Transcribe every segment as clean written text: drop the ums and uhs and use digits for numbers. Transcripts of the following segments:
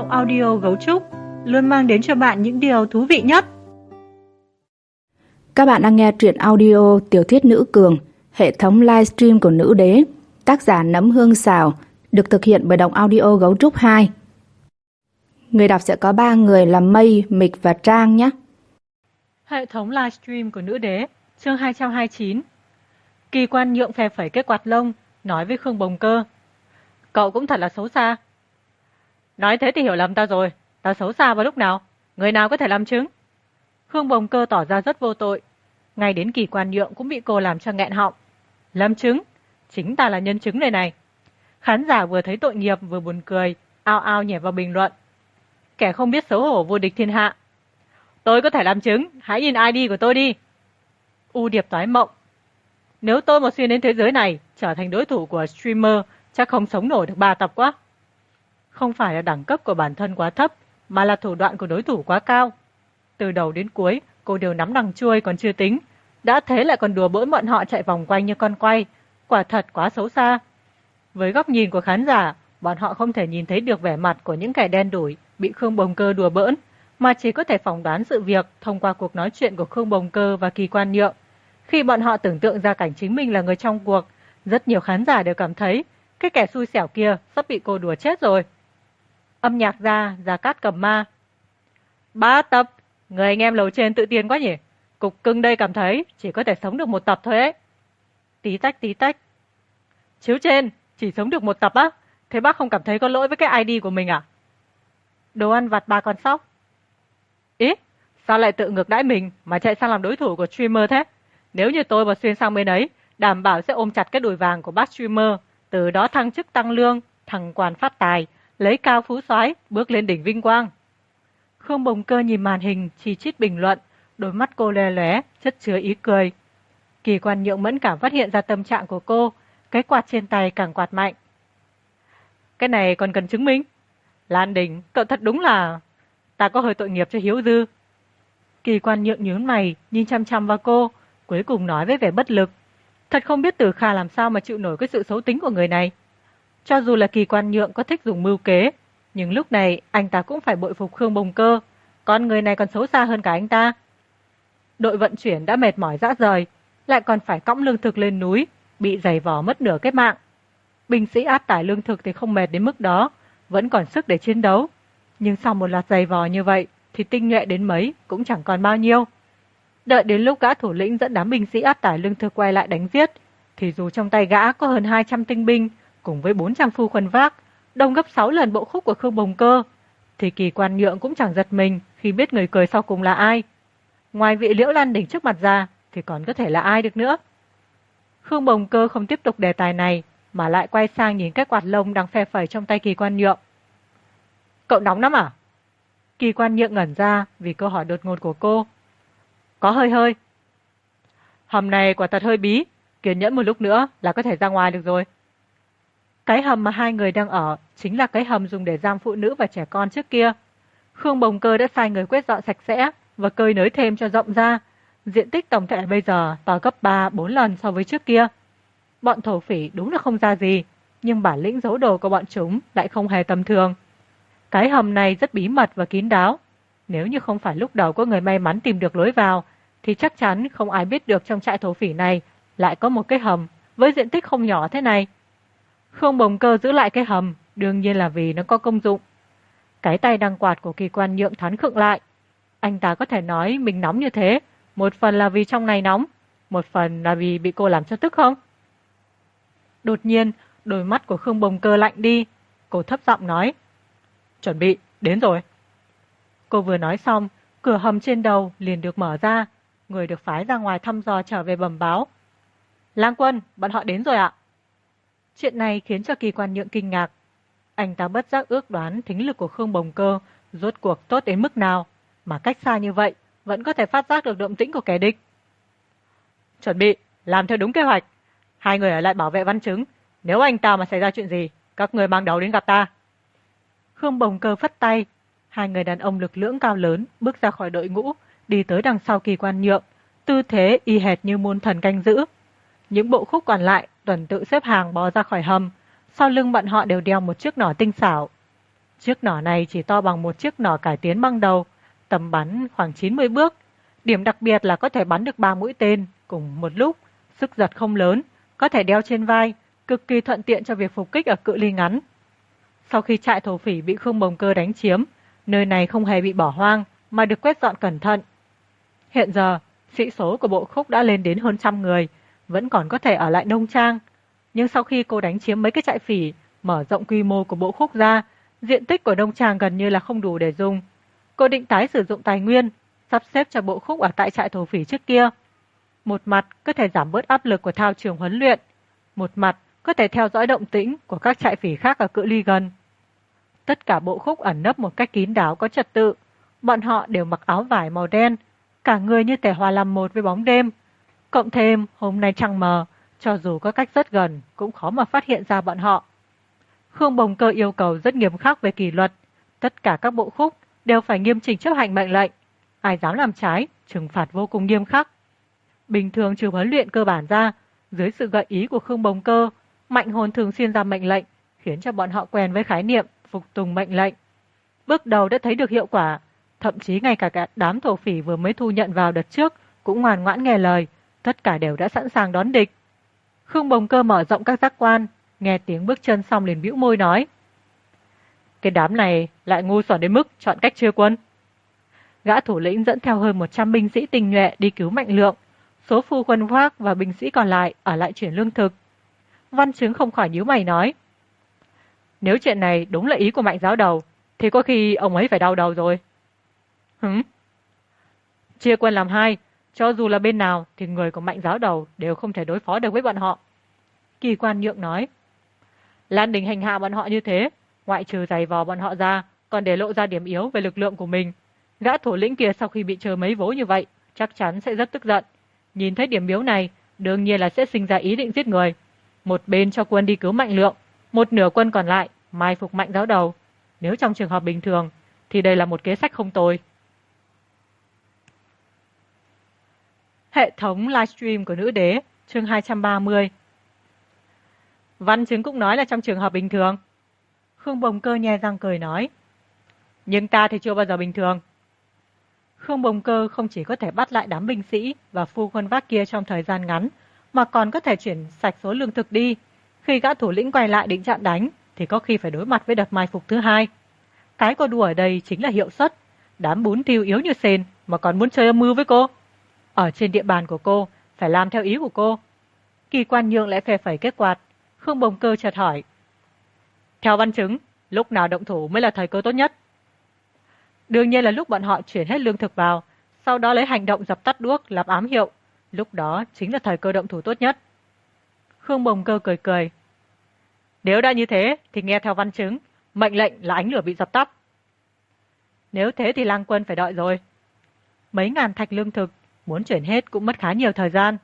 Động Audio Gấu Trúc luôn mang đến cho bạn những điều thú vị nhất. Các bạn đang nghe truyện audio Tiểu thuyết Nữ Cường, hệ thống livestream của Nữ Đế, tác giả Nấm Hương Xào, được thực hiện bởi Động Audio Gấu Trúc 2. Người đọc sẽ có 3 người là Mây, Mịch và Trang nhé. Hệ thống livestream của Nữ Đế, chương 229. Kỳ Quan Nhượng phe phẩy cái quạt lông, nói với Khương Bồng Cơ: "Cậu cũng thật là xấu xa." "Nói thế thì hiểu lầm ta rồi, ta xấu xa vào lúc nào? Người nào có thể làm chứng?" Khương Bồng Cơ tỏ ra rất vô tội, ngay đến Kỳ Quan Nhượng cũng bị cô làm cho nghẹn họng. "Làm chứng? Chính ta là nhân chứng này." Khán giả vừa thấy tội nghiệp vừa buồn cười, ao ao nhảy vào bình luận: "Kẻ không biết xấu hổ vô địch thiên hạ." "Tôi có thể làm chứng, hãy nhìn ID của tôi đi." U Điệp toái mộng: "Nếu tôi một xuyên đến thế giới này, trở thành đối thủ của streamer, chắc không sống nổi được 3 tập quá." Không phải là đẳng cấp của bản thân quá thấp, mà là thủ đoạn của đối thủ quá cao. Từ đầu đến cuối, cô đều nắm đằng chuôi còn chưa tính, đã thế lại còn đùa bỡn bọn họ chạy vòng quanh như con quay, quả thật quá xấu xa. Với góc nhìn của khán giả, bọn họ không thể nhìn thấy được vẻ mặt của những kẻ đen đủi bị Khương Bồng Cơ đùa bỡn, mà chỉ có thể phỏng đoán sự việc thông qua cuộc nói chuyện của Khương Bồng Cơ và Kỳ Quan Nhượng. Khi bọn họ tưởng tượng ra cảnh chính mình là người trong cuộc, rất nhiều khán giả đều cảm thấy cái kẻ xui xẻo kia sắp bị cô đùa chết rồi. Âm nhạc ra, Gia Cát Cầm Ma: "3 tập, người anh em lầu trên tự tiên quá nhỉ. Cục cưng đây cảm thấy chỉ có thể sống được 1 tập thôi ấy." Tí tách tí tách: "Chiếu trên, chỉ sống được 1 tập á? Thế bác không cảm thấy có lỗi với cái ID của mình à?" Đồ ăn vặt 3 con sóc: "Ý, sao lại tự ngược đãi mình mà chạy sang làm đối thủ của streamer thế? Nếu như tôi mà xuyên sang bên ấy, đảm bảo sẽ ôm chặt cái đùi vàng của bác streamer, từ đó thăng chức tăng lương, thăng quan phát tài, lấy cao phú soái, bước lên đỉnh vinh quang." Khương Bồng Cơ nhìn màn hình chi chít bình luận, đôi mắt cô lóe lóe, chất chứa ý cười. Kỳ Quan Nhượng mẫn cảm phát hiện ra tâm trạng của cô, cái quạt trên tay càng quạt mạnh. "Cái này còn cần chứng minh? Lan Đình, cậu thật đúng là... ta có hơi tội nghiệp cho Hiếu Dư." Kỳ Quan Nhượng nhướng mày, nhìn chăm chăm vào cô, cuối cùng nói với vẻ bất lực: "Thật không biết Từ Kha làm sao mà chịu nổi cái sự xấu tính của người này." Cho dù là Kỳ Quan Nhượng có thích dùng mưu kế, nhưng lúc này anh ta cũng phải bội phục Khương Bồng Cơ, con người này còn xấu xa hơn cả anh ta. Đội vận chuyển đã mệt mỏi rã rời, lại còn phải cõng lương thực lên núi, bị giày vò mất nửa cái mạng. Binh sĩ áp tải lương thực thì không mệt đến mức đó, vẫn còn sức để chiến đấu. Nhưng sau một loạt giày vò như vậy thì tinh nhuệ đến mấy cũng chẳng còn bao nhiêu. Đợi đến lúc gã thủ lĩnh dẫn đám binh sĩ áp tải lương thực quay lại đánh giết, thì dù trong tay gã có hơn 200 tinh binh cùng với 400 phu khuân vác, đông gấp 6 lần bộ khúc của Khương Bồng Cơ, thì Kỳ Quan Nhượng cũng chẳng giật mình khi biết người cười sau cùng là ai. Ngoài vị Liễu Lan Đỉnh trước mặt ra thì còn có thể là ai được nữa. Khương Bồng Cơ không tiếp tục đề tài này, mà lại quay sang nhìn cái quạt lông đang phe phẩy trong tay Kỳ Quan Nhượng. "Cậu nóng lắm à?" Kỳ Quan Nhượng ngẩn ra vì câu hỏi đột ngột của cô. "Có hơi hơi." "Hầm này quả thật hơi bí, kiên nhẫn một lúc nữa là có thể ra ngoài được rồi." Cái hầm mà hai người đang ở chính là cái hầm dùng để giam phụ nữ và trẻ con trước kia. Khương Bồng Cơ đã sai người quét dọn sạch sẽ và cơi nới thêm cho rộng ra. Diện tích tổng thể bây giờ to gấp 3-4 lần so với trước kia. Bọn thổ phỉ đúng là không ra gì, nhưng bản lĩnh giấu đồ của bọn chúng lại không hề tầm thường. Cái hầm này rất bí mật và kín đáo. Nếu như không phải lúc đầu có người may mắn tìm được lối vào, thì chắc chắn không ai biết được trong trại thổ phỉ này lại có một cái hầm với diện tích không nhỏ thế này. Khương Bồng Cơ giữ lại cái hầm, đương nhiên là vì nó có công dụng. Cái tay đang quạt của Kỳ Quan Nhượng thoáng khựng lại. Anh ta có thể nói mình nóng như thế, một phần là vì trong này nóng, một phần là vì bị cô làm cho tức không? Đột nhiên, đôi mắt của Khương Bồng Cơ lạnh đi. Cô thấp giọng nói: "Chuẩn bị, đến rồi." Cô vừa nói xong, cửa hầm trên đầu liền được mở ra, người được phái ra ngoài thăm dò trở về bẩm báo: "Lang Quân, bọn họ đến rồi ạ." Chuyện này khiến cho Kỳ Quan Nhượng kinh ngạc. Anh ta bất giác ước đoán thính lực của Khương Bồng Cơ rốt cuộc tốt đến mức nào, mà cách xa như vậy vẫn có thể phát giác được động tĩnh của kẻ địch. "Chuẩn bị, làm theo đúng kế hoạch. 2 người ở lại bảo vệ văn chứng. Nếu anh ta mà xảy ra chuyện gì, các người mang đầu đến gặp ta." Khương Bồng Cơ phất tay. 2 người đàn ông lực lưỡng cao lớn bước ra khỏi đội ngũ, đi tới đằng sau Kỳ Quan Nhượng, tư thế y hệt như môn thần canh giữ. Những bộ khúc còn lại tuần tự xếp hàng bò ra khỏi hầm, sau lưng bọn họ đều đeo một chiếc nỏ tinh xảo. Chiếc nỏ này chỉ to bằng một chiếc nỏ cải tiến ban đầu, tầm bắn khoảng 90 bước. Điểm đặc biệt là có thể bắn được 3 mũi tên cùng một lúc, sức giật không lớn, có thể đeo trên vai, cực kỳ thuận tiện cho việc phục kích ở cự ly ngắn. Sau khi trại thổ phỉ bị Khương Bồng Cơ đánh chiếm, nơi này không hề bị bỏ hoang mà được quét dọn cẩn thận. Hiện giờ, sĩ số của bộ khúc đã lên đến hơn 100 người, vẫn còn có thể ở lại nông trang. Nhưng sau khi cô đánh chiếm mấy cái trại phỉ, mở rộng quy mô của bộ khúc ra, diện tích của nông trang gần như là không đủ để dùng. Cô định tái sử dụng tài nguyên, sắp xếp cho bộ khúc ở tại trại thổ phỉ trước kia. Một mặt có thể giảm bớt áp lực của thao trường huấn luyện, một mặt có thể theo dõi động tĩnh của các trại phỉ khác ở cự ly gần. Tất cả bộ khúc ẩn nấp một cách kín đáo có trật tự, bọn họ đều mặc áo vải màu đen, cả người như thể hòa làm một với bóng đêm. Cộng thêm hôm nay trăng mờ, cho dù có cách rất gần cũng khó mà phát hiện ra bọn họ. Khương Bồng Cơ yêu cầu rất nghiêm khắc về kỷ luật, tất cả các bộ khúc đều phải nghiêm chỉnh chấp hành mệnh lệnh, ai dám làm trái, trừng phạt vô cùng nghiêm khắc. Bình thường trừ huấn luyện cơ bản ra, dưới sự gợi ý của Khương Bồng Cơ, Mạnh Hồn thường xuyên ra mệnh lệnh, khiến cho bọn họ quen với khái niệm phục tùng mệnh lệnh. Bước đầu đã thấy được hiệu quả, thậm chí ngay cả đám thổ phỉ vừa mới thu nhận vào đợt trước cũng ngoan ngoãn nghe lời, tất cả đều đã sẵn sàng đón địch. Khương Bồng Cơ mở rộng các giác quan, nghe tiếng bước chân xong liền bĩu môi nói: "Cái đám này lại ngu xuẩn đến mức chọn cách chia quân." Gã thủ lĩnh dẫn theo hơn 100 binh sĩ tinh nhuệ đi cứu Mạnh Lượng, số phu quân Hoác và binh sĩ còn lại ở lại chuyển lương thực. Văn Chứng không khỏi nhíu mày nói: "Nếu chuyện này đúng là ý của Mạnh giáo đầu, thì có khi ông ấy phải đau đầu rồi." Chia quân làm hai, cho dù là bên nào thì người của Mạnh giáo đầu đều không thể đối phó được với bọn họ. Kỳ Quan Nhượng nói: "Lan Đình hành hạ bọn họ như thế, ngoại trừ giày vò bọn họ ra, còn để lộ ra điểm yếu về lực lượng của mình. Gã thủ lĩnh kia sau khi bị chơi mấy vố như vậy, chắc chắn sẽ rất tức giận. Nhìn thấy điểm yếu này, đương nhiên là sẽ sinh ra ý định giết người. Một bên cho quân đi cứu Mạnh Lượng, một nửa quân còn lại mai phục Mạnh giáo đầu. Nếu trong trường hợp bình thường, thì đây là một kế sách không tồi." Hệ thống livestream của nữ đế, chương 230. Văn Chứng cũng nói là trong trường hợp bình thường. Khương Bồng Cơ nhe răng cười nói: "Nhưng ta thì chưa bao giờ bình thường." Khương Bồng Cơ không chỉ có thể bắt lại đám binh sĩ và phu quân vác kia trong thời gian ngắn, mà còn có thể chuyển sạch số lương thực đi. Khi gã thủ lĩnh quay lại định chặn đánh, thì có khi phải đối mặt với đợt mai phục thứ hai. Cái cô đùa ở đây chính là hiệu suất. Đám bún thiêu yếu như sền mà còn muốn chơi âm mưu với cô. Ở trên địa bàn của cô, phải làm theo ý của cô. Kỳ Quan Nhượng lại phè phẩy kết quạt. Khương Bồng Cơ chợt hỏi: "Theo Văn Chứng, lúc nào động thủ mới là thời cơ tốt nhất?" "Đương nhiên là lúc bọn họ chuyển hết lương thực vào, sau đó lấy hành động dập tắt đuốc làm ám hiệu. Lúc đó chính là thời cơ động thủ tốt nhất." Khương Bồng Cơ cười cười: "Nếu đã như thế thì nghe theo Văn Chứng, mệnh lệnh là ánh lửa bị dập tắt." "Nếu thế thì lang quân phải đợi rồi. Mấy ngàn thạch lương thực, muốn chuyển hết cũng mất khá nhiều thời gian.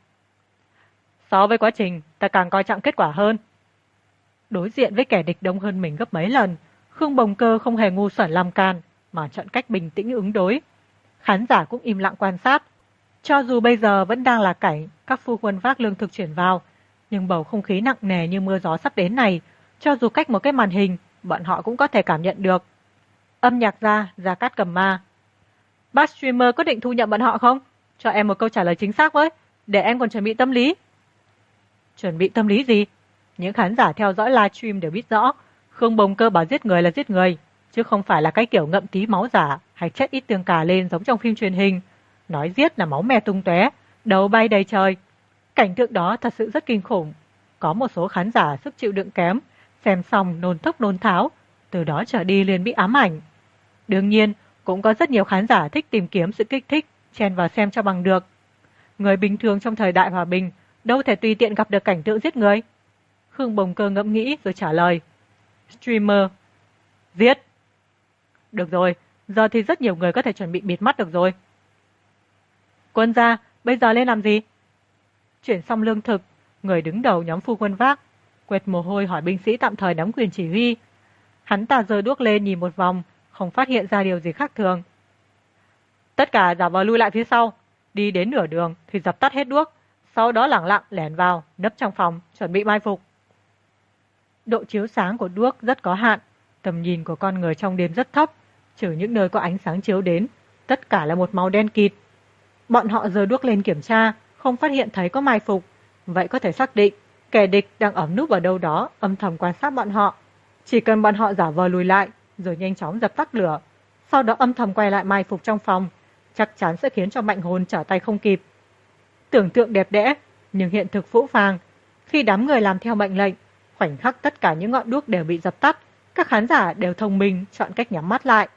So với quá trình, ta càng coi trọng kết quả hơn." Đối diện với kẻ địch đông hơn mình gấp mấy lần, Khương Bồng Cơ không hề ngu xuẩn làm can, mà chọn cách bình tĩnh ứng đối. Khán giả cũng im lặng quan sát. Cho dù bây giờ vẫn đang là cảnh các phu quân vác lương thực chuyển vào, nhưng bầu không khí nặng nề như mưa gió sắp đến này, cho dù cách một cái màn hình, bọn họ cũng có thể cảm nhận được. Âm nhạc ra, Gia Cát cầm ma: "Bác streamer có định thu nhận bọn họ không? Cho em một câu trả lời chính xác với, để em còn chuẩn bị tâm lý." Chuẩn bị tâm lý gì? Những khán giả theo dõi livestream đều biết rõ, Khương Bồng Cơ bảo giết người là giết người, chứ không phải là cái kiểu ngậm tí máu giả hay chết ít tương cà lên giống trong phim truyền hình. Nói giết là máu me tung tóe, đầu bay đầy trời. Cảnh tượng đó thật sự rất kinh khủng. Có một số khán giả sức chịu đựng kém, xem xong nôn thốc nôn tháo, từ đó trở đi liền bị ám ảnh. Đương nhiên, cũng có rất nhiều khán giả thích tìm kiếm sự kích thích, chen vào xem cho bằng được. Người bình thường trong thời đại hòa bình đâu thể tùy tiện gặp được cảnh tượng giết người. Khương Bồng Cơ ngẫm nghĩ rồi trả lời: "Streamer, giết." "Được rồi, giờ thì rất nhiều người có thể chuẩn bị bịt mắt được rồi." "Quân gia, bây giờ lên làm gì?" Chuyển xong lương thực, người đứng đầu nhóm phu quân vác quệt mồ hôi hỏi binh sĩ tạm thời nắm quyền chỉ huy. Hắn ta giơ đuốc lên nhìn một vòng, không phát hiện ra điều gì khác thường. "Tất cả giả vờ lui lại phía sau, đi đến nửa đường thì dập tắt hết đuốc, sau đó lẳng lặng lẻn vào, nấp trong phòng, chuẩn bị mai phục." Độ chiếu sáng của đuốc rất có hạn, Tầm nhìn của con người trong đêm rất thấp, trừ những nơi có ánh sáng chiếu đến, tất cả là một màu đen kịt. Bọn họ giơ đuốc lên kiểm tra, không phát hiện thấy có mai phục, vậy có thể xác định kẻ địch đang ẩn núp ở đâu đó, âm thầm quan sát bọn họ. Chỉ cần bọn họ giả vờ lùi lại, rồi nhanh chóng dập tắt lửa, sau đó âm thầm quay lại mai phục trong phòng, chắc chắn sẽ khiến cho Mạnh Hồn trở tay không kịp. Tưởng tượng đẹp đẽ, nhưng hiện thực phũ phàng. Khi đám người làm theo mệnh lệnh, khoảnh khắc tất cả những ngọn đuốc đều bị dập tắt, các khán giả đều thông minh chọn cách nhắm mắt lại.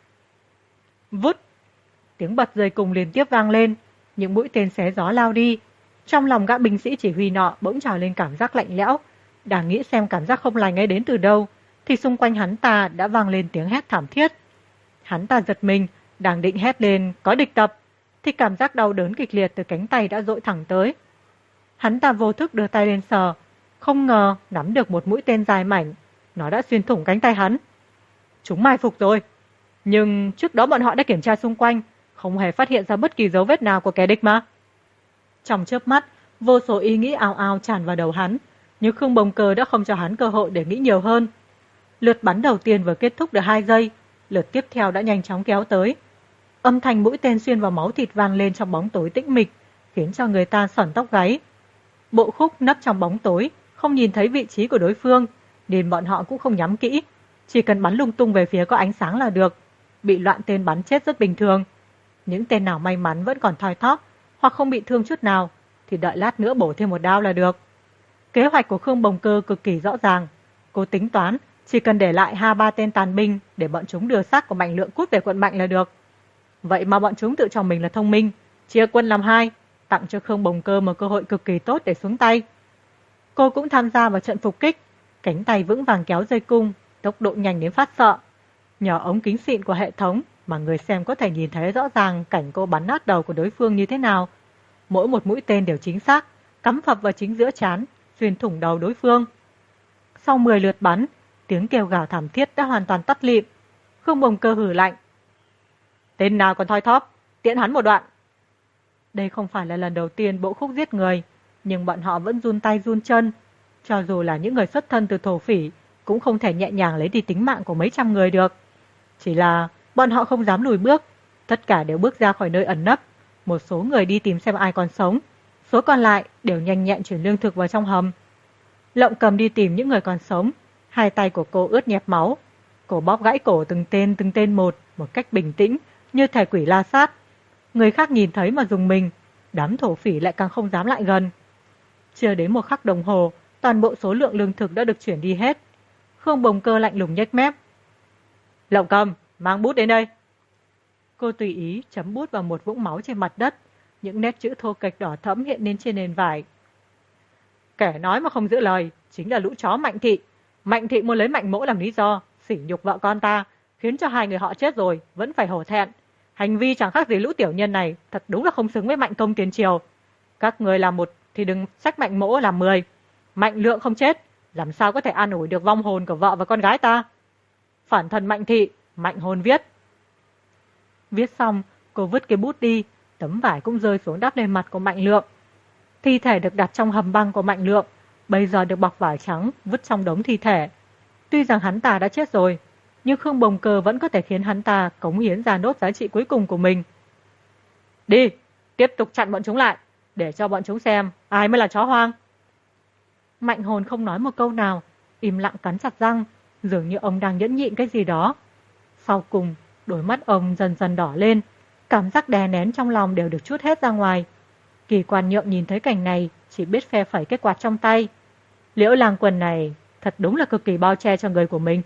Vút! Tiếng bật dây cùng liên tiếp vang lên, những mũi tên xé gió lao đi. Trong lòng gã binh sĩ chỉ huy nọ bỗng trào lên cảm giác lạnh lẽo. Đang nghĩ xem cảm giác không lành ấy đến từ đâu, thì xung quanh hắn ta đã vang lên tiếng hét thảm thiết. Hắn ta giật mình, đang định hét lên có địch tập, thì cảm giác đau đớn kịch liệt từ cánh tay đã dội thẳng tới. Hắn ta vô thức đưa tay lên sờ, không ngờ nắm được một mũi tên dài mảnh, nó đã xuyên thủng cánh tay hắn. Chúng mai phục rồi, nhưng trước đó bọn họ đã kiểm tra xung quanh, không hề phát hiện ra bất kỳ dấu vết nào của kẻ địch mà. Trong chớp mắt, vô số ý nghĩ ào ào tràn vào đầu hắn, nhưng Khương Bồng Cơ đã không cho hắn cơ hội để nghĩ nhiều hơn. Lượt bắn đầu tiên vừa kết thúc được 2 giây, lượt tiếp theo đã nhanh chóng kéo tới. Âm thanh mũi tên xuyên vào máu thịt vang lên trong bóng tối tĩnh mịch, khiến cho người ta sởn tóc gáy. Bộ Khúc nấp trong bóng tối, không nhìn thấy vị trí của đối phương, nên bọn họ cũng không nhắm kỹ, chỉ cần bắn lung tung về phía có ánh sáng là được. Bị loạn tên bắn chết rất bình thường. Những tên nào may mắn vẫn còn thoi thóp hoặc không bị thương chút nào thì đợi lát nữa bổ thêm một đao là được. Kế hoạch của Khương Bồng Cơ cực kỳ rõ ràng. Cô tính toán chỉ cần để lại 2-3 tên tàn binh để bọn chúng đưa xác của Mạnh Lượng cút về quận Mạnh là được. Vậy mà bọn chúng tự cho mình là thông minh, chia quân làm 2, tặng cho Khương Bồng Cơ một cơ hội cực kỳ tốt để xuống tay. Cô cũng tham gia vào trận phục kích, cánh tay vững vàng kéo dây cung, tốc độ nhanh đến phát sợ. Nhờ ống kính xịn của hệ thống mà người xem có thể nhìn thấy rõ ràng cảnh cô bắn nát đầu của đối phương như thế nào. Mỗi một mũi tên đều chính xác, cắm phập vào chính giữa trán, xuyên thủng đầu đối phương. Sau 10 lượt bắn, tiếng kêu gào thảm thiết đã hoàn toàn tắt lịm. Khương Bồng Cơ hừ lạnh. Tên nào còn thoi thóp, tiễn hắn một đoạn. Đây không phải là lần đầu tiên Bộ Khúc giết người, nhưng bọn họ vẫn run tay run chân. Cho dù là những người xuất thân từ thổ phỉ, cũng không thể nhẹ nhàng lấy đi tính mạng của mấy trăm người được. Chỉ là bọn họ không dám lùi bước, tất cả đều bước ra khỏi nơi ẩn nấp. Một số người đi tìm xem ai còn sống, số còn lại đều nhanh nhẹn chuyển lương thực vào trong hầm. Lộng Cầm đi tìm những người còn sống, hai tay của cô ướt nhẹp máu. Cô bóp gãy cổ từng tên một cách bình tĩnh, như thể quỷ la sát. Người khác nhìn thấy mà rùng mình, đám thổ phỉ lại càng không dám lại gần. Chưa đến 1 khắc đồng hồ, toàn bộ số lượng lương thực đã được chuyển đi hết. Khương Bồng Cơ lạnh lùng nhếch mép. Lộng Cầm, mang bút đến đây. Cô tùy ý chấm bút vào một vũng máu trên mặt đất, những nét chữ thô kệch đỏ thẫm hiện lên trên nền vải. Kẻ nói mà không giữ lời, chính là lũ chó Mạnh Thị. Mạnh Thị muốn lấy Mạnh Mỗ làm lý do, sỉ nhục vợ con ta, khiến cho 2 người họ chết rồi, vẫn phải hổ thẹn. Hành vi chẳng khác gì lũ tiểu nhân này, thật đúng là không xứng với Mạnh công tiền triều. Các người làm 1 thì đừng trách Mạnh Mỗ làm 10. Mạnh Lượng không chết, làm sao có thể an ủi được vong hồn của vợ và con gái ta. Phản thần Mạnh Thị, Mạnh Hồn viết. Viết xong, cô vứt cái bút đi, tấm vải cũng rơi xuống đắp lên mặt của Mạnh Lượng. Thi thể được đặt trong hầm băng của Mạnh Lượng, bây giờ được bọc vải trắng vứt trong đống thi thể. Tuy rằng hắn ta đã chết rồi, nhưng Khương Bồng Cơ vẫn có thể khiến hắn ta cống hiến ra nốt giá trị cuối cùng của mình. Đi, tiếp tục chặn bọn chúng lại, để cho bọn chúng xem ai mới là chó hoang. Mạnh Hồn không nói một câu nào, im lặng cắn chặt răng, dường như ông đang nhẫn nhịn cái gì đó. Sau cùng, đôi mắt ông dần dần đỏ lên, cảm giác đè nén trong lòng đều được trút hết ra ngoài. Kỳ Quan Nhượng nhìn thấy cảnh này, chỉ biết phe phẩy cái quạt trong tay. Liễu Lang Quân này thật đúng là cực kỳ bao che cho người của mình.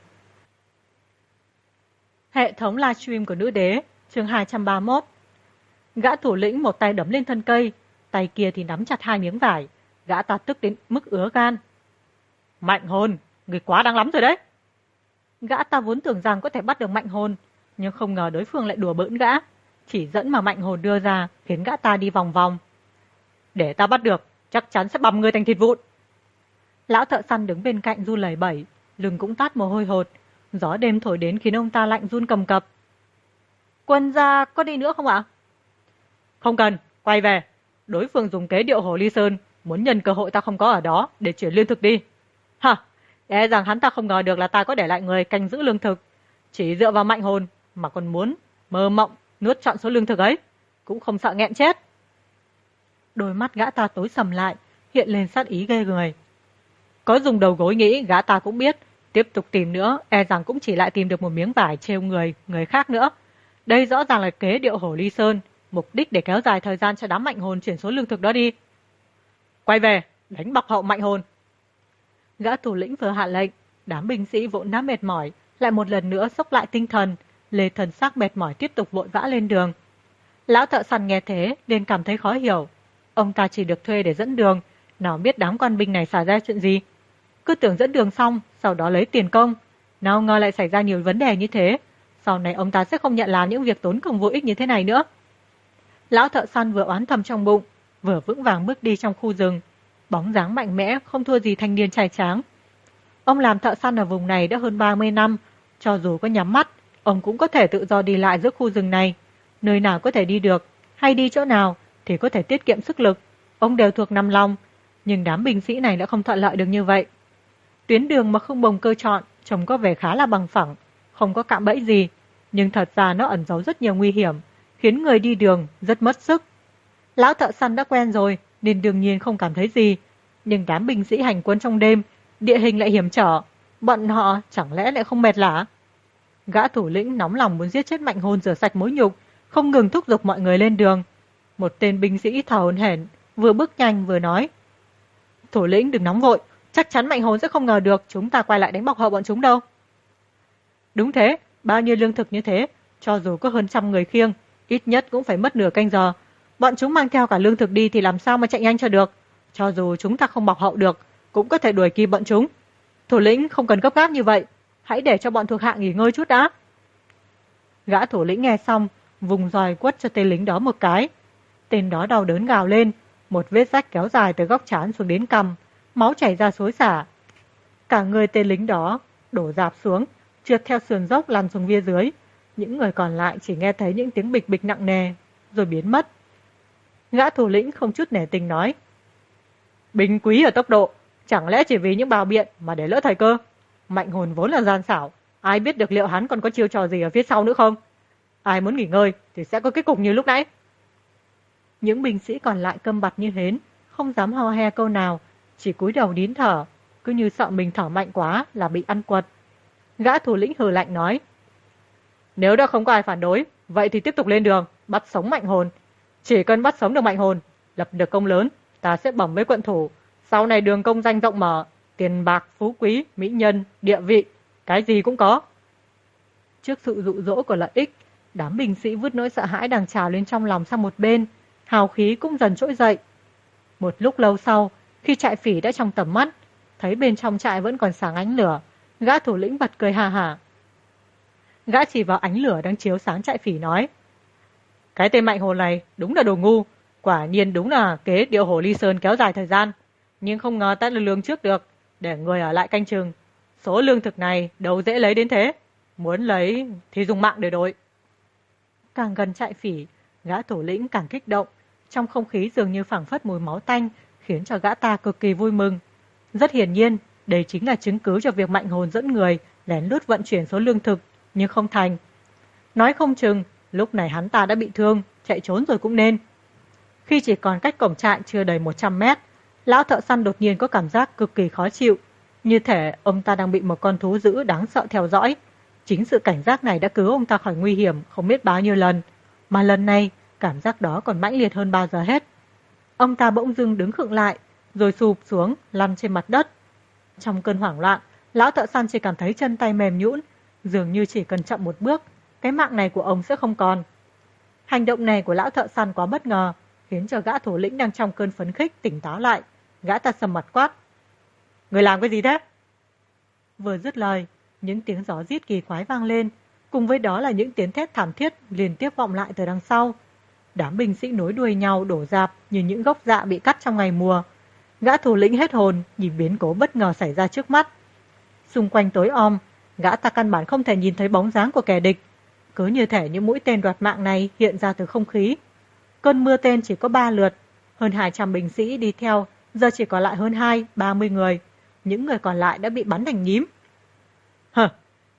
Hệ thống livestream của Nữ Đế, chương 231. Gã thủ lĩnh một tay đấm lên thân cây, tay kia thì nắm chặt 2 miếng vải. Gã ta tức đến mức ứa gan. Mạnh Hồn, người quá đáng lắm rồi đấy. Gã ta vốn tưởng rằng có thể bắt được Mạnh Hồn, nhưng không ngờ đối phương lại đùa bỡn gã. Chỉ dẫn mà Mạnh Hồn đưa ra khiến gã ta đi vòng vòng. Để ta bắt được, chắc chắn sẽ băm người thành thịt vụn. Lão thợ săn đứng bên cạnh run lẩy bẩy, lưng cũng toát mồ hôi hột. Gió đêm thổi đến khiến ông ta lạnh run cầm cập. Quân gia có đi nữa không ạ? Không cần, quay về. Đối phương dùng kế điệu Hồ Ly Sơn, muốn nhân cơ hội ta không có ở đó để chuyển lương thực đi. Hả, e rằng hắn ta không ngờ được là ta có để lại người canh giữ lương thực, Chỉ dựa vào mạnh hồn mà còn muốn mơ mộng nuốt trọn số lương thực ấy, cũng không sợ nghẹn chết. Đôi mắt gã ta tối sầm lại, hiện lên sát ý ghê người. Có dùng đầu gối nghĩ gã ta cũng biết, tiếp tục tìm nữa, e rằng cũng chỉ lại tìm được một miếng vải trêu người khác nữa. Đây rõ ràng là kế điệu hổ ly sơn, mục đích để kéo dài thời gian cho đám mạnh hồn chuyển số lương thực đó đi. Quay về, đánh bọc hậu mạnh hồn. Gã thủ lĩnh vừa hạ lệnh, đám binh sĩ vội đã mệt mỏi, lại một lần nữa xốc lại tinh thần, lê thần sắc mệt mỏi tiếp tục vội vã lên đường. Lão thợ săn nghe thế, liền cảm thấy khó hiểu. Ông ta chỉ được thuê để dẫn đường, nào biết đám quan binh này xảy ra chuyện gì. Cứ tưởng dẫn đường xong, sau đó lấy tiền công. Nào ngờ lại xảy ra nhiều vấn đề như thế. Sau này ông ta sẽ không nhận làm những việc tốn công vô ích như thế này nữa. Lão thợ săn vừa oán thầm trong bụng, vừa vững vàng bước đi trong khu rừng. Bóng dáng mạnh mẽ, không thua gì thanh niên trai tráng. Ông làm thợ săn ở vùng này đã hơn 30 năm. Cho dù có nhắm mắt, ông cũng có thể tự do đi lại giữa khu rừng này. Nơi nào có thể đi được, hay đi chỗ nào thì có thể tiết kiệm sức lực. Ông đều thuộc nằm lòng. Nhưng đám binh sĩ này đã không thuận lợi được như vậy. Tuyến đường mà Khương Bồng Cơ chọn trông có vẻ khá là bằng phẳng, không có cạm bẫy gì, nhưng thật ra nó ẩn giấu rất nhiều nguy hiểm, khiến người đi đường rất mất sức. Lão thợ săn đã quen rồi nên đương nhiên không cảm thấy gì, nhưng đám binh sĩ hành quân trong đêm, địa hình lại hiểm trở, bọn họ chẳng lẽ lại không mệt lả? Gã thủ lĩnh nóng lòng muốn giết chết mạnh hồn rửa sạch mối nhục, không ngừng thúc giục mọi người lên đường. Một tên binh sĩ thở hổn hển, vừa bước nhanh vừa nói: "Thủ lĩnh đừng nóng vội, chắc chắn mạnh hồn sẽ không ngờ được chúng ta quay lại đánh bọc hậu bọn chúng đâu." Đúng thế, bao nhiêu lương thực như thế, cho dù có hơn 100 người khiêng, ít nhất cũng phải mất nửa canh giờ. Bọn chúng mang theo cả lương thực đi thì làm sao mà chạy nhanh cho được. Cho dù chúng ta không bọc hậu được, cũng có thể đuổi kịp bọn chúng. Thủ lĩnh không cần gấp gáp như vậy, hãy để cho bọn thuộc hạ nghỉ ngơi chút đã. Gã thủ lĩnh nghe xong, vùng roi quất cho tên lính đó một cái. Tên đó đau đớn gào lên, một vết rách kéo dài từ góc trán xuống đến cằm, máu chảy ra xối xả. Cả người tên lính đó đổ rạp xuống, trượt theo sườn dốc lăn xuống phía dưới. Những người còn lại chỉ nghe thấy những tiếng bịch bịch nặng nề, rồi biến mất. Gã thủ lĩnh không chút nể tình nói: "Binh quý ở tốc độ, chẳng lẽ chỉ vì những bào biện mà để lỡ thời cơ? Mạnh hồn vốn là gian xảo, ai biết được liệu hắn còn có chiêu trò gì ở phía sau nữa không? Ai muốn nghỉ ngơi thì sẽ có kết cục như lúc nãy." Những binh sĩ còn lại câm bặt như hến, không dám ho he câu nào, chỉ cúi đầu nín thở, cứ như sợ mình thở mạnh quá là bị ăn quật. Gã thủ lĩnh hừ lạnh nói: "Nếu đã không có ai phản đối, vậy thì tiếp tục lên đường, bắt sống mạnh hồn. Chỉ cần bắt sống được mạnh hồn, lập được công lớn, ta sẽ bẩm với quận thủ. Sau này đường công danh rộng mở, tiền bạc, phú quý, mỹ nhân, địa vị, cái gì cũng có." Trước sự dụ dỗ của lợi ích, đám binh sĩ vứt nỗi sợ hãi đang trào lên trong lòng sang một bên, hào khí cũng dần trỗi dậy. Một lúc lâu sau, khi trại phỉ đã trong tầm mắt, thấy bên trong trại vẫn còn sáng ánh lửa, gã thủ lĩnh bật cười ha hả. Gã chỉ vào ánh lửa đang chiếu sáng trại phỉ nói: "Cái tên mạnh hồn này đúng là đồ ngu, quả nhiên đúng là kế điệu hổ ly sơn kéo dài thời gian, nhưng không ngờ ta lường trước được, để người ở lại canh chừng. Số lương thực này đâu dễ lấy đến thế, muốn lấy thì dùng mạng để đổi." Càng gần trại phỉ, gã thủ lĩnh càng kích động, trong không khí dường như phảng phất mùi máu tanh, khiến cho gã ta cực kỳ vui mừng. Rất hiển nhiên, đây chính là chứng cứ cho việc mạnh hồn dẫn người lén lút vận chuyển số lương thực, nhưng không thành. Nói không chừng, lúc này hắn ta đã bị thương, chạy trốn rồi cũng nên. Khi chỉ còn cách cổng trại chưa đầy 100 mét, lão thợ săn đột nhiên có cảm giác cực kỳ khó chịu, như thể ông ta đang bị một con thú dữ đáng sợ theo dõi. Chính sự cảnh giác này đã cứu ông ta khỏi nguy hiểm không biết bao nhiêu lần, mà lần này cảm giác đó còn mãnh liệt hơn bao giờ hết. Ông ta bỗng dưng đứng khựng lại, rồi sụp xuống, lăn trên mặt đất. Trong cơn hoảng loạn, lão thợ săn chỉ cảm thấy chân tay mềm nhũn, dường như chỉ cần chậm một bước, cái mạng này của ông sẽ không còn. Hành động này của lão thợ săn quá bất ngờ, khiến cho gã thủ lĩnh đang trong cơn phấn khích tỉnh táo lại. Gã ta sầm mặt quát: "Người làm cái gì thế?" Vừa dứt lời, những tiếng gió rít kỳ quái vang lên, cùng với đó là những tiếng thét thảm thiết liên tiếp vọng lại từ đằng sau. Đám binh sĩ nối đuôi nhau đổ rạp như những gốc dạ bị cắt trong ngày mùa. Gã thủ lĩnh hết hồn nhìn biến cố bất ngờ xảy ra trước mắt. Xung quanh tối om, gã ta căn bản không thể nhìn thấy bóng dáng của kẻ địch, cứ như thể những mũi tên đoạt mạng này hiện ra từ không khí. Cơn mưa tên chỉ có 3 lượt, hơn 200 binh sĩ đi theo, giờ chỉ còn lại hơn 30 người. Những người còn lại đã bị bắn thành nhím. "Hờ,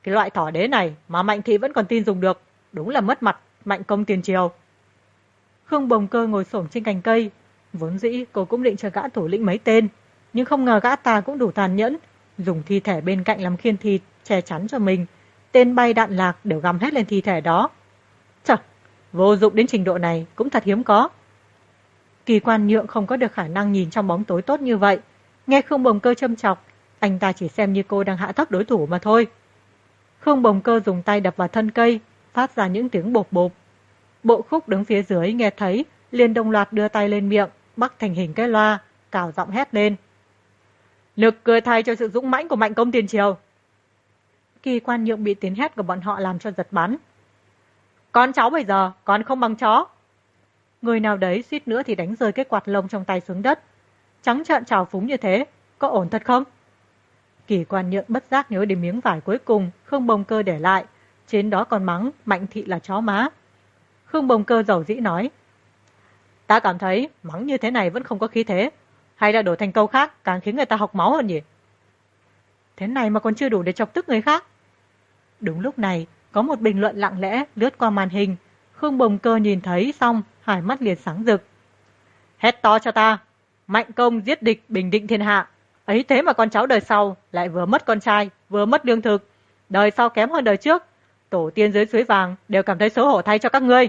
Cái loại thỏ đế này mà Mạnh thị vẫn còn tin dùng được, đúng là mất mặt Mạnh công tiền triều. Khương Bồng Cơ ngồi xổm trên cành cây, vốn dĩ cô cũng định cho gã thủ lĩnh mấy tên, nhưng không ngờ gã ta cũng đủ tàn nhẫn, dùng thi thể bên cạnh làm khiên thịt che chắn cho mình, tên bay đạn lạc đều găm hết lên thi thể đó. Trời, vô dụng đến trình độ này cũng thật hiếm có. Kỳ Quan Nhượng không có được khả năng nhìn trong bóng tối tốt như vậy, nghe Khương Bồng Cơ châm chọc, anh ta chỉ xem như cô đang hạ thấp đối thủ mà thôi. Khương Bồng Cơ dùng tay đập vào thân cây, phát ra những tiếng bộp bộp. Bộ Khúc đứng phía dưới nghe thấy, liền đồng loạt đưa tay lên miệng, bắt thành hình cái loa, cào giọng hét lên. Nực cười thay cho sự dũng mãnh của Mạnh công tiền triều. Kỳ Quan Nhượng bị tiếng hét của bọn họ làm cho giật bắn. Con cháu bây giờ còn không bằng chó. Người nào đấy suýt nữa thì đánh rơi cái quạt lông trong tay xuống đất. Trắng trợn trào phúng như thế, có ổn thật không? Kỳ Quan Nhượng bất giác nhớ đến miếng vải cuối cùng Khương Bồng Cơ để lại, trên đó còn mắng Mạnh thị là chó má. Khương Bồng Cơ dầu dĩ nói, ta cảm thấy mắng như thế này vẫn không có khí thế, hay là đổi thành câu khác càng khiến người ta học máu hơn nhỉ? Thế này mà còn chưa đủ để chọc tức người khác. Đúng lúc này, có một bình luận lặng lẽ lướt qua màn hình. Khương Bồng Cơ nhìn thấy xong, hai mắt liền sáng rực. Hét to cho ta, Mạnh công giết địch bình định thiên hạ. Ấy thế mà con cháu đời sau lại vừa mất con trai, vừa mất lương thực. Đời sau kém hơn đời trước. Tổ tiên dưới suối vàng đều cảm thấy xấu hổ thay cho các ngươi.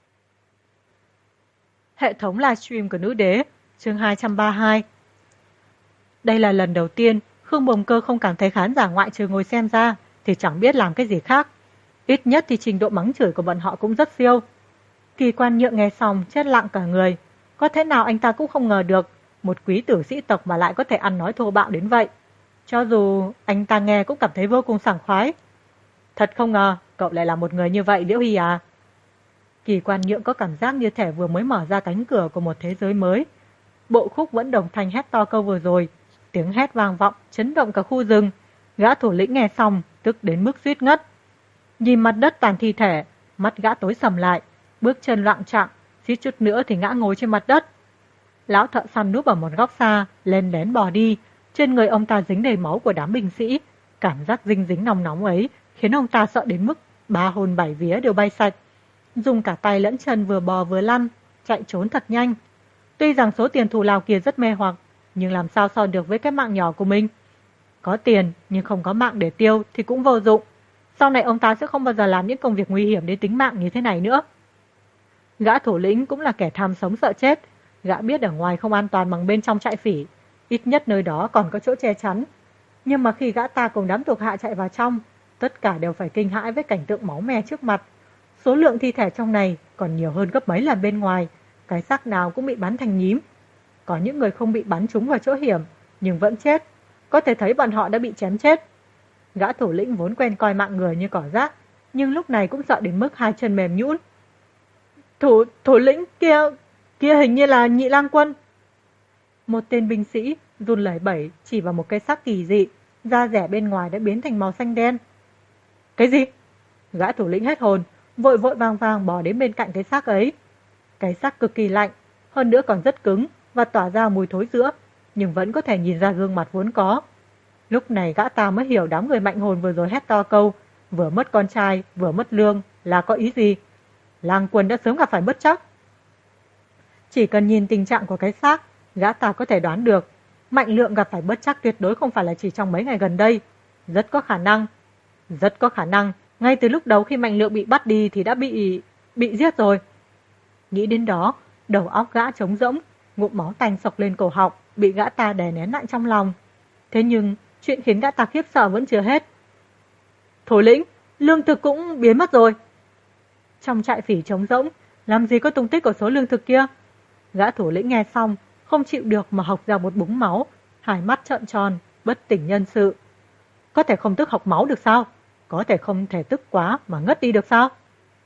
Hệ thống livestream của Nữ Đế, chương 232. Đây là lần đầu tiên Khương Bồng Cơ không cảm thấy khán giả ngoại trừ ngồi xem ra thì chẳng biết làm cái gì khác. Ít nhất thì trình độ mắng chửi của bọn họ cũng rất siêu. Kỳ Quan Nhượng nghe xong chết lặng cả người. Có thế nào anh ta cũng không ngờ được một quý tử sĩ tộc mà lại có thể ăn nói thô bạo đến vậy. Cho dù anh ta nghe cũng cảm thấy vô cùng sảng khoái. Thật không ngờ cậu lại là một người như vậy Liễu Hy à. Kỳ Quan Nhượng có cảm giác như thể vừa mới mở ra cánh cửa của một thế giới mới. Bộ Khúc vẫn đồng thanh hét to câu vừa rồi. Tiếng hét vang vọng chấn động cả khu rừng. Gã thủ lĩnh nghe xong tức đến mức suýt ngất. Nhìn mặt đất tàn thi thể, mắt gã tối sầm lại, bước chân loạng choạng, suýt chút nữa thì ngã ngồi trên mặt đất. Lão thợ săn núp ở một góc xa, lên lén bò đi, trên người ông ta dính đầy máu của đám binh sĩ. Cảm giác dinh dính nóng nóng ấy khiến ông ta sợ đến mức ba hồn bảy vía đều bay sạch. Dùng cả tay lẫn chân vừa bò vừa lăn, chạy trốn thật nhanh. Tuy rằng số tiền thù lao kia rất mê hoặc, nhưng làm sao so được với cái mạng nhỏ của mình. Có tiền nhưng không có mạng để tiêu thì cũng vô dụng. Sau này ông ta sẽ không bao giờ làm những công việc nguy hiểm đến tính mạng như thế này nữa. Gã thủ lĩnh cũng là kẻ tham sống sợ chết. Gã biết ở ngoài không an toàn bằng bên trong trại phỉ. Ít nhất nơi đó còn có chỗ che chắn. Nhưng mà khi gã ta cùng đám thuộc hạ chạy vào trong, tất cả đều phải kinh hãi với cảnh tượng máu me trước mặt. Số lượng thi thể trong này còn nhiều hơn gấp mấy lần bên ngoài. Cái xác nào cũng bị bắn thành nhím. Có những người không bị bắn trúng vào chỗ hiểm, nhưng vẫn chết. Có thể thấy bọn họ đã bị chém chết. Gã thủ lĩnh vốn quen coi mạng người như cỏ rác, nhưng lúc này cũng sợ đến mức hai chân mềm nhũn. Thủ lĩnh kia hình như là Nhị Lang Quân. Một tên binh sĩ run lẩy bẩy chỉ vào một cái xác kỳ dị, da rẻ bên ngoài đã biến thành màu xanh đen. Cái gì? Gã thủ lĩnh hết hồn, vội vội vàng vàng bò đến bên cạnh cái xác ấy. Cái xác cực kỳ lạnh, hơn nữa còn rất cứng và tỏa ra mùi thối rữa, nhưng vẫn có thể nhìn ra gương mặt vốn có. Lúc này gã ta mới hiểu đám người mạnh hồn vừa rồi hét to câu vừa mất con trai, vừa mất lương là có ý gì. Lang Quân đã sớm gặp phải bất trắc. Chỉ cần nhìn tình trạng của cái xác, gã ta có thể đoán được Mạnh Lượng gặp phải bất trắc tuyệt đối không phải là chỉ trong mấy ngày gần đây. Rất có khả năng, ngay từ lúc đầu khi Mạnh Lượng bị bắt đi thì đã bị giết rồi. Nghĩ đến đó, đầu óc gã trống rỗng, ngụm máu tanh xộc lên cổ họng, bị gã ta đè nén lại trong lòng. Thế nhưng, chuyện khiến gã ta khiếp sợ vẫn chưa hết. Thủ lĩnh, lương thực cũng biến mất rồi. Trong trại phỉ trống rỗng, làm gì có tung tích của số lương thực kia? Gã thủ lĩnh nghe xong, không chịu được mà hộc ra một búng máu, hai mắt trợn tròn, bất tỉnh nhân sự. Có thể không tức học máu được sao? Có thể không thể tức quá mà ngất đi được sao?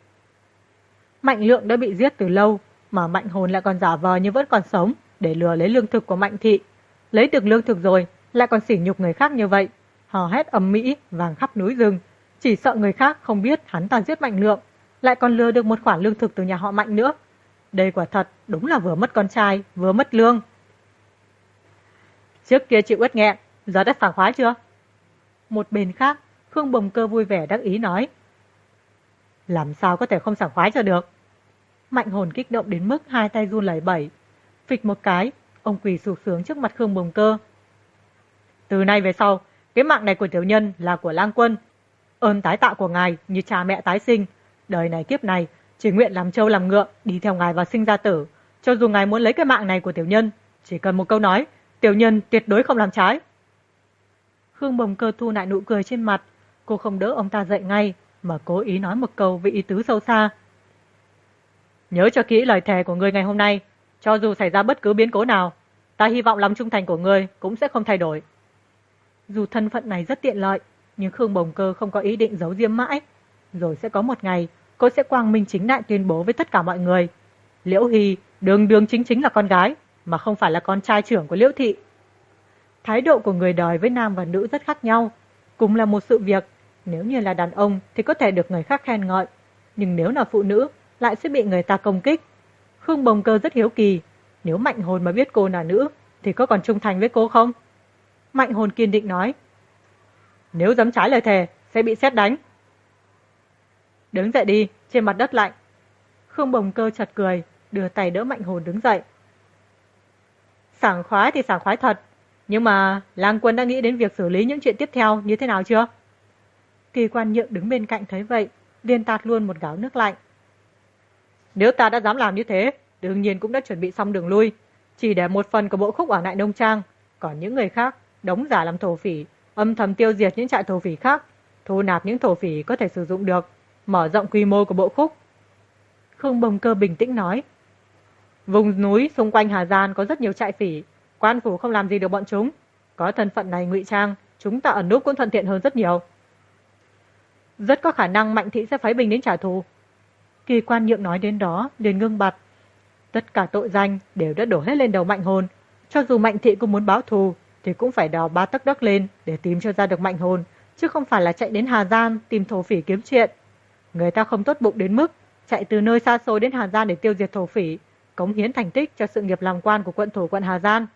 Mạnh Lượng đã bị giết từ lâu, mà Mạnh Hồn lại còn giả vờ như vẫn còn sống để lừa lấy lương thực của Mạnh Thị. Lấy được lương thực rồi, lại còn sỉ nhục người khác như vậy, hò hét ầm ĩ vang khắp núi rừng, chỉ sợ người khác không biết hắn ta giết Mạnh Lượng, lại còn lừa được một khoản lương thực từ nhà họ Mạnh nữa. Đây quả thật đúng là vừa mất con trai, vừa mất lương. Trước kia chịu uất nghẹn, giờ đã sảng khoái chưa? Một bên khác, Khương Bồng Cơ vui vẻ đắc ý nói. Làm sao có thể không sảng khoái cho được. Mạnh Hồn kích động đến mức hai tay run lẩy bẩy. Phịch một cái, ông quỳ sụp xuống trước mặt Khương Bồng Cơ. Từ nay về sau, cái mạng này của tiểu nhân là của Lang Quân. Ơn tái tạo của ngài như cha mẹ tái sinh. Đời này kiếp này, chỉ nguyện làm trâu làm ngựa, đi theo ngài vào sinh ra tử. Cho dù ngài muốn lấy cái mạng này của tiểu nhân, chỉ cần một câu nói, tiểu nhân tuyệt đối không làm trái. Khương Bồng Cơ thu lại nụ cười trên mặt. Cô không đỡ ông ta dậy ngay, mà cố ý nói một câu với ý tứ sâu xa. Nhớ cho kỹ lời thề của ngươi ngày hôm nay. Cho dù xảy ra bất cứ biến cố nào, ta hy vọng lòng trung thành của ngươi cũng sẽ không thay đổi. Dù thân phận này rất tiện lợi, nhưng Khương Bồng Cơ không có ý định giấu diếm mãi. Rồi sẽ có một ngày, cô sẽ quang minh chính đại tuyên bố với tất cả mọi người. Liễu Hy đường đường chính chính là con gái, mà không phải là con trai trưởng của Liễu Thị. Thái độ của người đời với nam và nữ rất khác nhau. Cũng là một sự việc, nếu như là đàn ông thì có thể được người khác khen ngợi, nhưng nếu là phụ nữ lại sẽ bị người ta công kích. Khương Bồng Cơ rất hiếu kỳ, nếu Mạnh Hồn mà biết cô là nữ thì có còn trung thành với cô không? Mạnh Hồn kiên định nói, nếu dám trái lời thề sẽ bị sét đánh. Đứng dậy đi, trên mặt đất lạnh. Khương Bồng Cơ chật cười, đưa tay đỡ Mạnh Hồn đứng dậy. Sảng khoái thì sảng khoái thật, nhưng mà Lang Quân đã nghĩ đến việc xử lý những chuyện tiếp theo như thế nào chưa? Kỳ Quan Nhượng đứng bên cạnh thấy vậy, liền tạt luôn một gáo nước lạnh. Nếu ta đã dám làm như thế, đương nhiên cũng đã chuẩn bị xong đường lui, chỉ để một phần của bộ khúc ở lại Đông Trang, còn những người khác đóng giả làm thổ phỉ, âm thầm tiêu diệt những trại thổ phỉ khác, thu nạp những thổ phỉ có thể sử dụng được, mở rộng quy mô của bộ khúc. Khương Bồng Cơ bình tĩnh nói, vùng núi xung quanh Hà Giang có rất nhiều trại phỉ, quan phủ không làm gì được bọn chúng, có thân phận này ngụy trang, chúng ta ẩn núp cũng thuận tiện hơn rất nhiều. Rất có khả năng Mạnh Thị sẽ phái binh đến trả thù. Kỳ Quan Nhượng nói đến đó liền ngưng bặt. Tất cả tội danh đều đã đổ hết lên đầu Mạnh Hồn, cho dù Mạnh Thị cũng muốn báo thù thì cũng phải đào 3 tấc đất lên để tìm cho ra được Mạnh Hồn, chứ không phải là chạy đến Hà Giang tìm thổ phỉ kiếm chuyện. Người ta không tốt bụng đến mức chạy từ nơi xa xôi đến Hà Giang để tiêu diệt thổ phỉ, cống hiến thành tích cho sự nghiệp làm quan của quận thủ quận Hà Giang.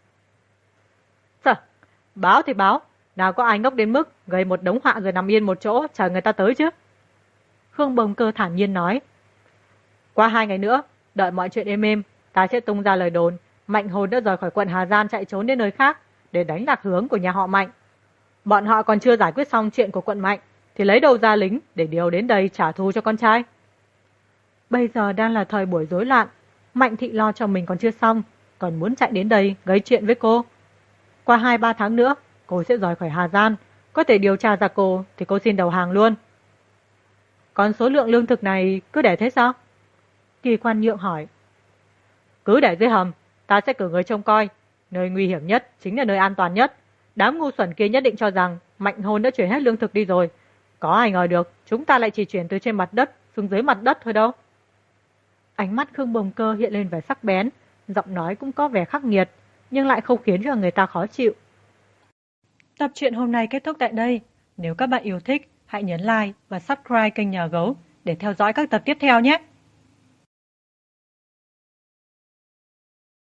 Báo thì báo, nào có ai ngốc đến mức gây một đống họa rồi nằm yên một chỗ chờ người ta tới chứ. Khương Bồng Cơ thản nhiên nói, qua 2 ngày nữa, đợi mọi chuyện êm êm, ta sẽ tung ra lời đồn Mạnh Hồn đã rời khỏi quận Hà Giang chạy trốn đến nơi khác để đánh lạc hướng của nhà họ Mạnh. Bọn họ còn chưa giải quyết xong chuyện của quận Mạnh thì lấy đâu ra lính để điều đến đây trả thù cho con trai. Bây giờ đang là thời buổi rối loạn, Mạnh Thị lo cho mình còn chưa xong, còn muốn chạy đến đây gây chuyện với cô. Qua 2-3 tháng nữa, cô sẽ rời khỏi Hà Giang, có thể điều tra ra cô thì cô xin đầu hàng luôn. Còn số lượng lương thực này cứ để thế sao? Kỳ Quan Nhượng hỏi. Cứ để dưới hầm, ta sẽ cử người trông coi. Nơi nguy hiểm nhất chính là nơi an toàn nhất. Đám ngu xuẩn kia nhất định cho rằng Mạnh Hồn đã chuyển hết lương thực đi rồi. Có ai ngờ được chúng ta lại chỉ chuyển từ trên mặt đất xuống dưới mặt đất thôi đâu. Ánh mắt Khương Bồng Cơ hiện lên vẻ sắc bén, giọng nói cũng có vẻ khắc nghiệt, nhưng lại không khiến cho người ta khó chịu. Tập truyện hôm nay kết thúc tại đây. Nếu các bạn yêu thích, hãy nhấn like và subscribe kênh Nhà Gấu để theo dõi các tập tiếp theo nhé.